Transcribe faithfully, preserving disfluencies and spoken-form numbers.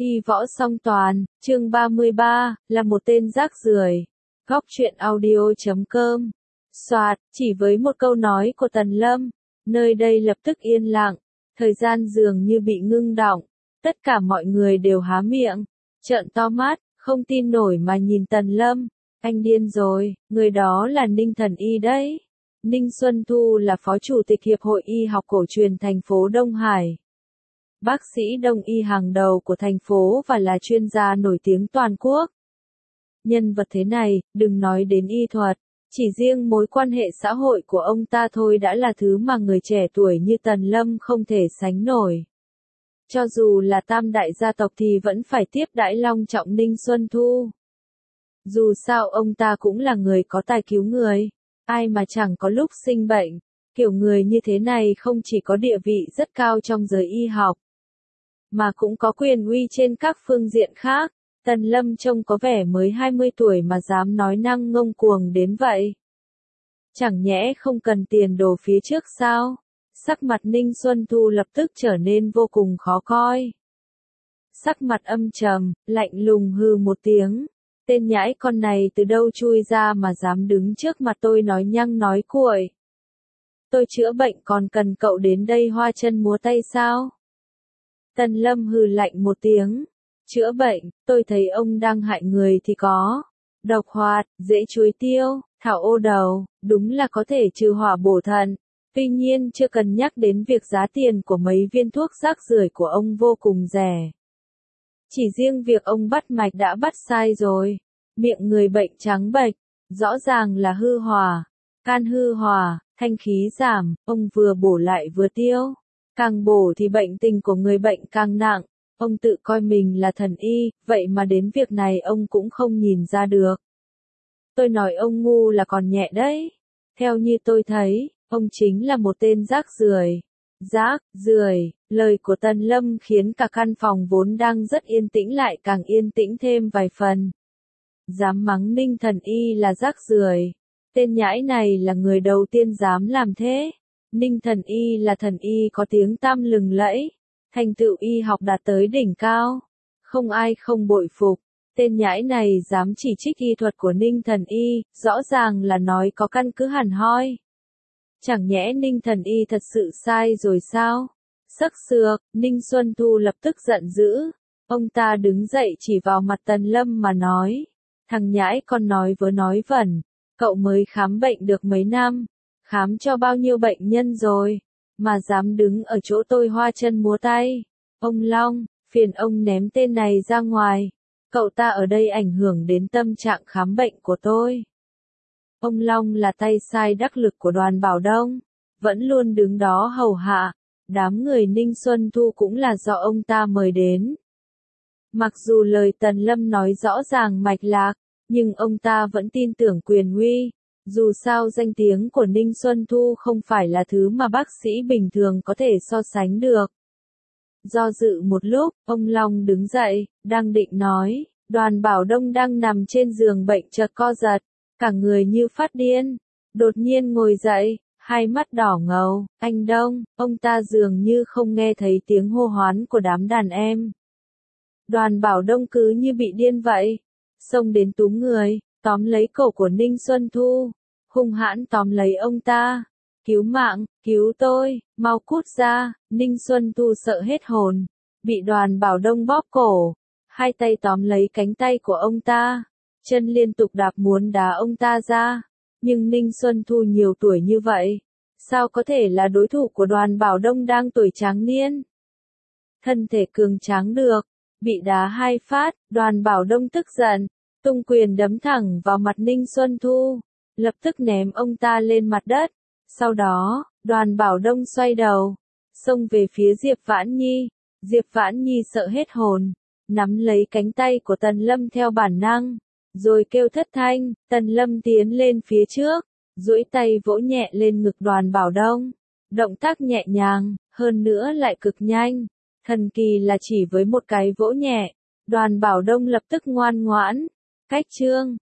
Y võ song toàn, chương ba mươi ba, là một tên rác rưởi. Góc truyện audio chấm com. Soạt, chỉ với một câu nói của Tần Lâm, nơi đây lập tức yên lặng, thời gian dường như bị ngưng đọng, tất cả mọi người đều há miệng, trợn to mắt, không tin nổi mà nhìn Tần Lâm. Anh điên rồi, người đó là Ninh Thần Y đấy. Ninh Xuân Thu là phó chủ tịch Hiệp hội Y học cổ truyền thành phố Đông Hải. Bác sĩ đông y hàng đầu của thành phố và là chuyên gia nổi tiếng toàn quốc. Nhân vật thế này, đừng nói đến y thuật, chỉ riêng mối quan hệ xã hội của ông ta thôi đã là thứ mà người trẻ tuổi như Tần Lâm không thể sánh nổi. Cho dù là tam đại gia tộc thì vẫn phải tiếp đãi long trọng Ninh Xuân Thu. Dù sao ông ta cũng là người có tài cứu người, ai mà chẳng có lúc sinh bệnh, kiểu người như thế này không chỉ có địa vị rất cao trong giới y học, mà cũng có quyền uy trên các phương diện khác. Tần Lâm trông có vẻ mới hai mươi tuổi mà dám nói năng ngông cuồng đến vậy. Chẳng nhẽ không cần tiền đồ phía trước sao? Sắc mặt Ninh Xuân Thu lập tức trở nên vô cùng khó coi. Sắc mặt âm trầm, lạnh lùng hừ một tiếng. Tên nhãi con này từ đâu chui ra mà dám đứng trước mặt tôi nói nhăng nói cuội. Tôi chữa bệnh còn cần cậu đến đây hoa chân múa tay sao? Tần Lâm hừ lạnh một tiếng. Chữa bệnh, tôi thấy ông đang hại người thì có. Độc hoạt, dễ chuối tiêu, thảo ô đầu, đúng là có thể trừ hỏa bổ thận. Tuy nhiên chưa cần nhắc đến việc giá tiền của mấy viên thuốc rác rưởi của ông vô cùng rẻ. Chỉ riêng việc ông bắt mạch đã bắt sai rồi. Miệng người bệnh trắng bệch, rõ ràng là hư hỏa. Can hư hỏa, thanh khí giảm, ông vừa bổ lại vừa tiêu. Càng bổ thì bệnh tình của người bệnh càng nặng, ông tự coi mình là thần y, vậy mà đến việc này ông cũng không nhìn ra được. Tôi nói ông ngu là còn nhẹ đấy. Theo như tôi thấy, ông chính là một tên rác rưởi. Rác, rưởi, lời của Tần Lâm khiến cả căn phòng vốn đang rất yên tĩnh lại càng yên tĩnh thêm vài phần. Dám mắng Ninh Thần Y là rác rưởi. Tên nhãi này là người đầu tiên dám làm thế. Ninh Thần Y là thần y có tiếng tăm lừng lẫy, thành tựu y học đạt tới đỉnh cao, không ai không bội phục. Tên nhãi này dám chỉ trích y thuật của Ninh Thần Y, rõ ràng là nói có căn cứ hẳn hoi. Chẳng nhẽ Ninh Thần Y thật sự sai rồi sao? Sắc sược, Ninh Xuân Thu lập tức giận dữ, ông ta đứng dậy chỉ vào mặt Tần Lâm mà nói, thằng nhãi con nói vớ nói vẩn, cậu mới khám bệnh được mấy năm. Khám cho bao nhiêu bệnh nhân rồi, mà dám đứng ở chỗ tôi hoa chân múa tay. Ông Long, phiền ông ném tên này ra ngoài. Cậu ta ở đây ảnh hưởng đến tâm trạng khám bệnh của tôi. Ông Long là tay sai đắc lực của Đoàn Bảo Đông, vẫn luôn đứng đó hầu hạ. Đám người Ninh Xuân Thu cũng là do ông ta mời đến. Mặc dù lời Tần Lâm nói rõ ràng mạch lạc, nhưng ông ta vẫn tin tưởng quyền uy. Dù sao danh tiếng của Ninh Xuân Thu không phải là thứ mà bác sĩ bình thường có thể so sánh được. Do dự một lúc, ông Long đứng dậy, đang định nói, Đoàn Bảo Đông đang nằm trên giường bệnh chợt co giật, cả người như phát điên, đột nhiên ngồi dậy, hai mắt đỏ ngầu, anh Đông, ông ta dường như không nghe thấy tiếng hô hoán của đám đàn em. Đoàn Bảo Đông cứ như bị điên vậy, xông đến túm người, tóm lấy cổ của Ninh Xuân Thu, hung hãn tóm lấy ông ta. Cứu mạng, cứu tôi, mau cút ra. Ninh Xuân Thu sợ hết hồn, bị Đoàn Bảo Đông bóp cổ, hai tay tóm lấy cánh tay của ông ta, chân liên tục đạp muốn đá ông ta ra. Nhưng Ninh Xuân Thu nhiều tuổi như vậy, sao có thể là đối thủ của Đoàn Bảo Đông đang tuổi tráng niên? Thân thể cường tráng được, bị đá hai phát, Đoàn Bảo Đông tức giận, tung quyền đấm thẳng vào mặt Ninh Xuân Thu, lập tức ném ông ta lên mặt đất. Sau đó, Đoàn Bảo Đông xoay đầu, xông về phía Diệp Vãn Nhi. Diệp Vãn Nhi sợ hết hồn, nắm lấy cánh tay của Tần Lâm theo bản năng, rồi kêu thất thanh. Tần Lâm tiến lên phía trước, duỗi tay vỗ nhẹ lên ngực Đoàn Bảo Đông. Động tác nhẹ nhàng, hơn nữa lại cực nhanh. Thần kỳ là chỉ với một cái vỗ nhẹ, Đoàn Bảo Đông lập tức ngoan ngoãn. Cách chương